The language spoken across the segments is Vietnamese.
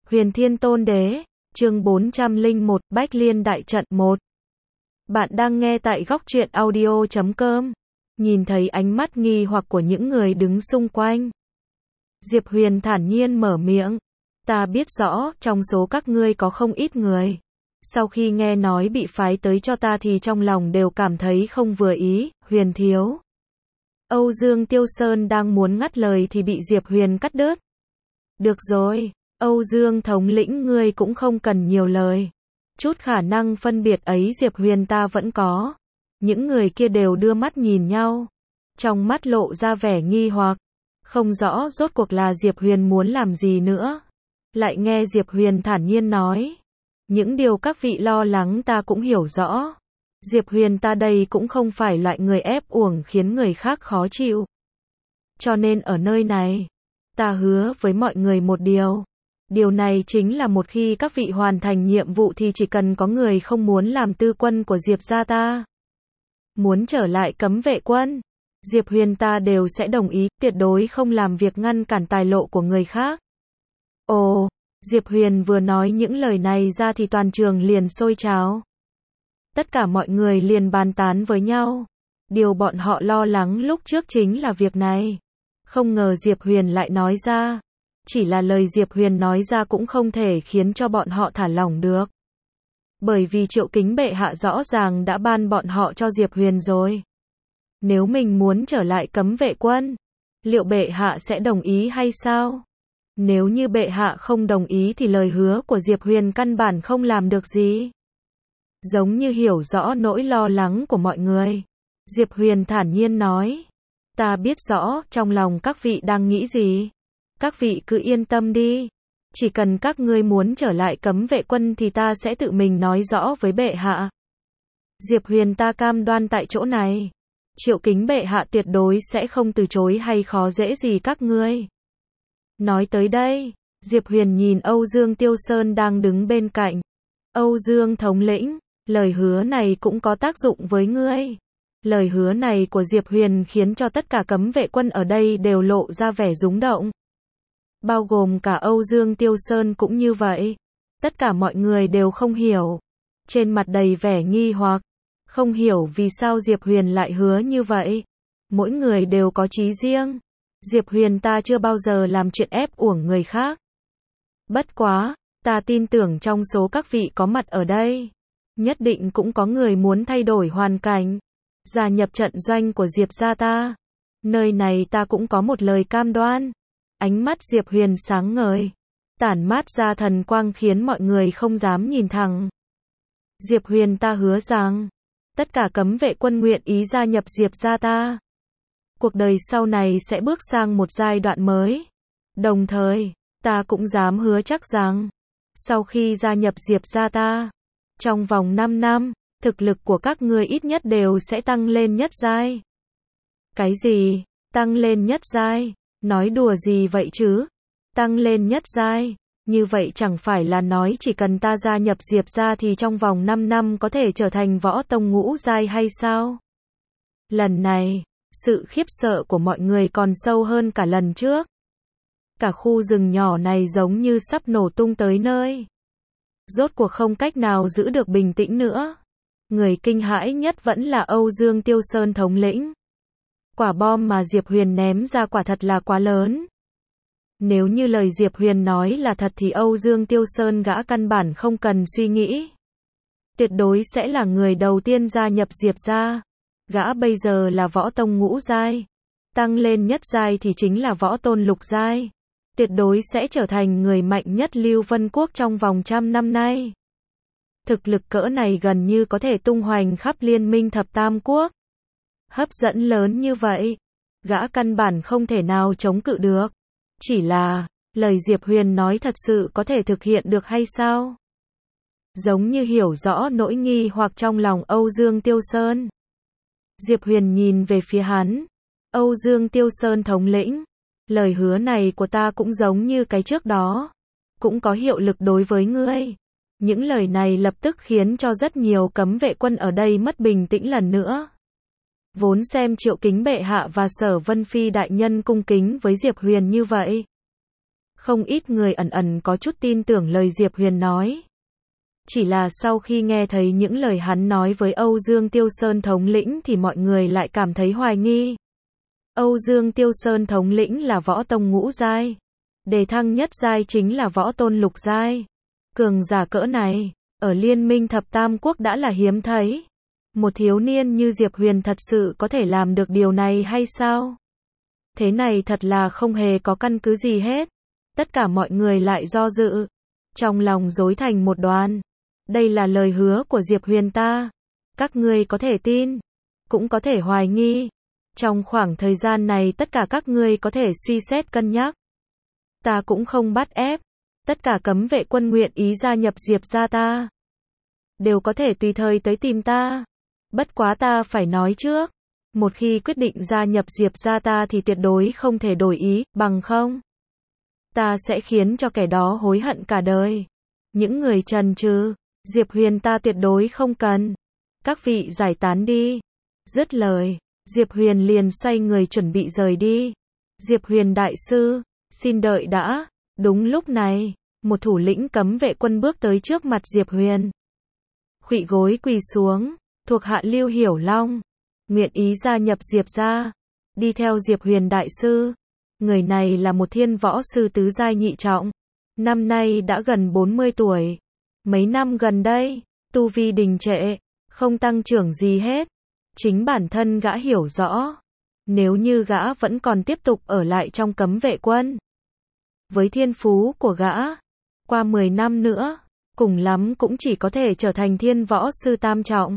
Huyền Thiên Tôn Đế, chương 401, Bách Liên Đại Trận 1. Bạn đang nghe tại góc truyện audio.com. Nhìn thấy ánh mắt nghi hoặc của những người đứng xung quanh, Diệp Huyền thản nhiên mở miệng. Ta biết rõ, trong số các ngươi có không ít người. Sau khi nghe nói bị phái tới cho ta thì trong lòng đều cảm thấy không vừa ý, Huyền thiếu. Âu Dương Tiêu Sơn đang muốn ngắt lời thì bị Diệp Huyền cắt đứt. Được rồi, Âu Dương thống lĩnh ngươi cũng không cần nhiều lời. Chút khả năng phân biệt ấy Diệp Huyền ta vẫn có. Những người kia đều đưa mắt nhìn nhau. Trong mắt lộ ra vẻ nghi hoặc. Không rõ rốt cuộc là Diệp Huyền muốn làm gì nữa. Lại nghe Diệp Huyền thản nhiên nói. Những điều các vị lo lắng ta cũng hiểu rõ. Diệp Huyền ta đây cũng không phải loại người ép uổng khiến người khác khó chịu. Cho nên ở nơi này, ta hứa với mọi người một điều. Điều này chính là một khi các vị hoàn thành nhiệm vụ thì chỉ cần có người không muốn làm tư quân của Diệp gia ta, muốn trở lại cấm vệ quân, Diệp Huyền ta đều sẽ đồng ý, tuyệt đối không làm việc ngăn cản tài lộ của người khác. Ồ, Diệp Huyền vừa nói những lời này ra thì toàn trường liền sôi trào. Tất cả mọi người liền bàn tán với nhau. Điều bọn họ lo lắng lúc trước chính là việc này. Không ngờ Diệp Huyền lại nói ra. Chỉ là lời Diệp Huyền nói ra cũng không thể khiến cho bọn họ thả lỏng được. Bởi vì Triệu Kính bệ hạ rõ ràng đã ban bọn họ cho Diệp Huyền rồi. Nếu mình muốn trở lại cấm vệ quân, liệu bệ hạ sẽ đồng ý hay sao? Nếu như bệ hạ không đồng ý thì lời hứa của Diệp Huyền căn bản không làm được gì. Giống như hiểu rõ nỗi lo lắng của mọi người, Diệp Huyền thản nhiên nói. Ta biết rõ trong lòng các vị đang nghĩ gì. Các vị cứ yên tâm đi. Chỉ cần các ngươi muốn trở lại cấm vệ quân thì ta sẽ tự mình nói rõ với bệ hạ. Diệp Huyền ta cam đoan tại chỗ này. Triệu Kính bệ hạ tuyệt đối sẽ không từ chối hay khó dễ gì các ngươi. Nói tới đây, Diệp Huyền nhìn Âu Dương Tiêu Sơn đang đứng bên cạnh. Âu Dương thống lĩnh, lời hứa này cũng có tác dụng với ngươi. Lời hứa này của Diệp Huyền khiến cho tất cả cấm vệ quân ở đây đều lộ ra vẻ rúng động. Bao gồm cả Âu Dương Tiêu Sơn cũng như vậy. Tất cả mọi người đều không hiểu. Trên mặt đầy vẻ nghi hoặc. Không hiểu vì sao Diệp Huyền lại hứa như vậy. Mỗi người đều có chí riêng. Diệp Huyền ta chưa bao giờ làm chuyện ép uổng người khác. Bất quá, ta tin tưởng trong số các vị có mặt ở đây, nhất định cũng có người muốn thay đổi hoàn cảnh, gia nhập trận doanh của Diệp gia ta. Nơi này ta cũng có một lời cam đoan. Ánh mắt Diệp Huyền sáng ngời, tản mát ra thần quang khiến mọi người không dám nhìn thẳng. Diệp Huyền ta hứa rằng, tất cả cấm vệ quân nguyện ý gia nhập Diệp gia ta. Cuộc đời sau này sẽ bước sang một giai đoạn mới. Đồng thời, ta cũng dám hứa chắc rằng, sau khi gia nhập Diệp gia ta, trong vòng 5 năm, thực lực của các ngươi ít nhất đều sẽ tăng lên nhất giai. Cái gì? Tăng lên nhất giai? Nói đùa gì vậy chứ? Tăng lên nhất giai? Như vậy chẳng phải là nói chỉ cần ta gia nhập Diệp gia thì trong vòng 5 năm có thể trở thành võ tông ngũ giai hay sao? Lần này, sự khiếp sợ của mọi người còn sâu hơn cả lần trước. Cả khu rừng nhỏ này giống như sắp nổ tung tới nơi. Rốt cuộc không cách nào giữ được bình tĩnh nữa. Người kinh hãi nhất vẫn là Âu Dương Tiêu Sơn thống lĩnh. Quả bom mà Diệp Huyền ném ra quả thật là quá lớn. Nếu như lời Diệp Huyền nói là thật thì Âu Dương Tiêu Sơn gã căn bản không cần suy nghĩ. Tuyệt đối sẽ là người đầu tiên gia nhập Diệp gia. Gã bây giờ là võ tông ngũ giai. Tăng lên nhất giai thì chính là võ tôn lục giai. Tuyệt đối sẽ trở thành người mạnh nhất Lưu Vân Quốc trong vòng 100 năm nay. Thực lực cỡ này gần như có thể tung hoành khắp liên minh thập tam quốc. Hấp dẫn lớn như vậy, gã căn bản không thể nào chống cự được. Chỉ là, lời Diệp Huyền nói thật sự có thể thực hiện được hay sao? Giống như hiểu rõ nỗi nghi hoặc trong lòng Âu Dương Tiêu Sơn. Diệp Huyền nhìn về phía hắn. Âu Dương Tiêu Sơn thống lĩnh, lời hứa này của ta cũng giống như cái trước đó, cũng có hiệu lực đối với ngươi. Những lời này lập tức khiến cho rất nhiều cấm vệ quân ở đây mất bình tĩnh lần nữa. Vốn xem Triệu Kính bệ hạ và Sở Vân Phi đại nhân cung kính với Diệp Huyền như vậy, Không ít người ẩn ẩn có chút tin tưởng lời Diệp Huyền nói. Chỉ là sau khi nghe thấy những lời hắn nói với Âu Dương Tiêu Sơn thống lĩnh thì mọi người lại cảm thấy hoài nghi. Âu Dương Tiêu Sơn thống lĩnh là võ tông ngũ giai. Đề thăng nhất giai chính là võ tôn lục giai. Cường giả cỡ này, ở Liên minh thập tam quốc đã là hiếm thấy. Một thiếu niên như Diệp Huyền thật sự có thể làm được điều này hay sao? Thế này thật là không hề có căn cứ gì hết. Tất cả mọi người lại do dự. Trong lòng rối thành một đoàn. Đây là lời hứa của Diệp Huyền ta. Các ngươi có thể tin, cũng có thể hoài nghi. Trong khoảng thời gian này tất cả các ngươi có thể suy xét cân nhắc. Ta cũng không bắt ép. Tất cả cấm vệ quân nguyện ý gia nhập Diệp gia ta, đều có thể tùy thời tới tìm ta. Bất quá ta phải nói trước. Một khi quyết định gia nhập Diệp gia ta thì tuyệt đối không thể đổi ý, bằng không ta sẽ khiến cho kẻ đó hối hận cả đời. Những người chần chừ, Diệp Huyền ta tuyệt đối không cần. Các vị giải tán đi. Dứt lời, Diệp Huyền liền xoay người chuẩn bị rời đi. Diệp Huyền đại sư, xin đợi đã. Đúng lúc này, một thủ lĩnh cấm vệ quân bước tới trước mặt Diệp Huyền. Khuỵu gối quỳ xuống, thuộc hạ Lưu Hiểu Long, nguyện ý gia nhập Diệp gia, đi theo Diệp Huyền đại sư. Người này là một thiên võ sư tứ giai nhị trọng, năm nay đã gần 40 tuổi. Mấy năm gần đây, tu vi đình trệ, không tăng trưởng gì hết. Chính bản thân gã hiểu rõ, nếu như gã vẫn còn tiếp tục ở lại trong cấm vệ quân, với thiên phú của gã, qua 10 năm nữa, cùng lắm cũng chỉ có thể trở thành thiên võ sư tam trọng.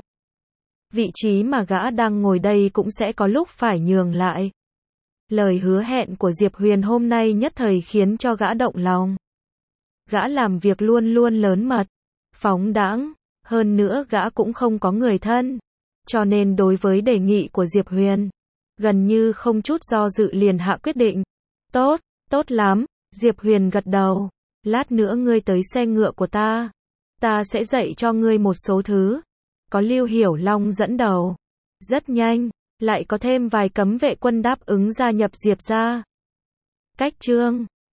Vị trí mà gã đang ngồi đây cũng sẽ có lúc phải nhường lại. Lời hứa hẹn của Diệp Huyền hôm nay nhất thời khiến cho gã động lòng. Gã làm việc luôn luôn lớn mật, phóng đãng, hơn nữa gã cũng không có người thân. Cho nên đối với đề nghị của Diệp Huyền, gần như không chút do dự liền hạ quyết định. Tốt, tốt lắm, Diệp Huyền gật đầu. Lát nữa ngươi tới xe ngựa của ta sẽ dạy cho ngươi một số thứ. Có Lưu Hiểu Long dẫn đầu. Rất nhanh, lại có thêm vài cấm vệ quân đáp ứng gia nhập Diệp gia. Cách chương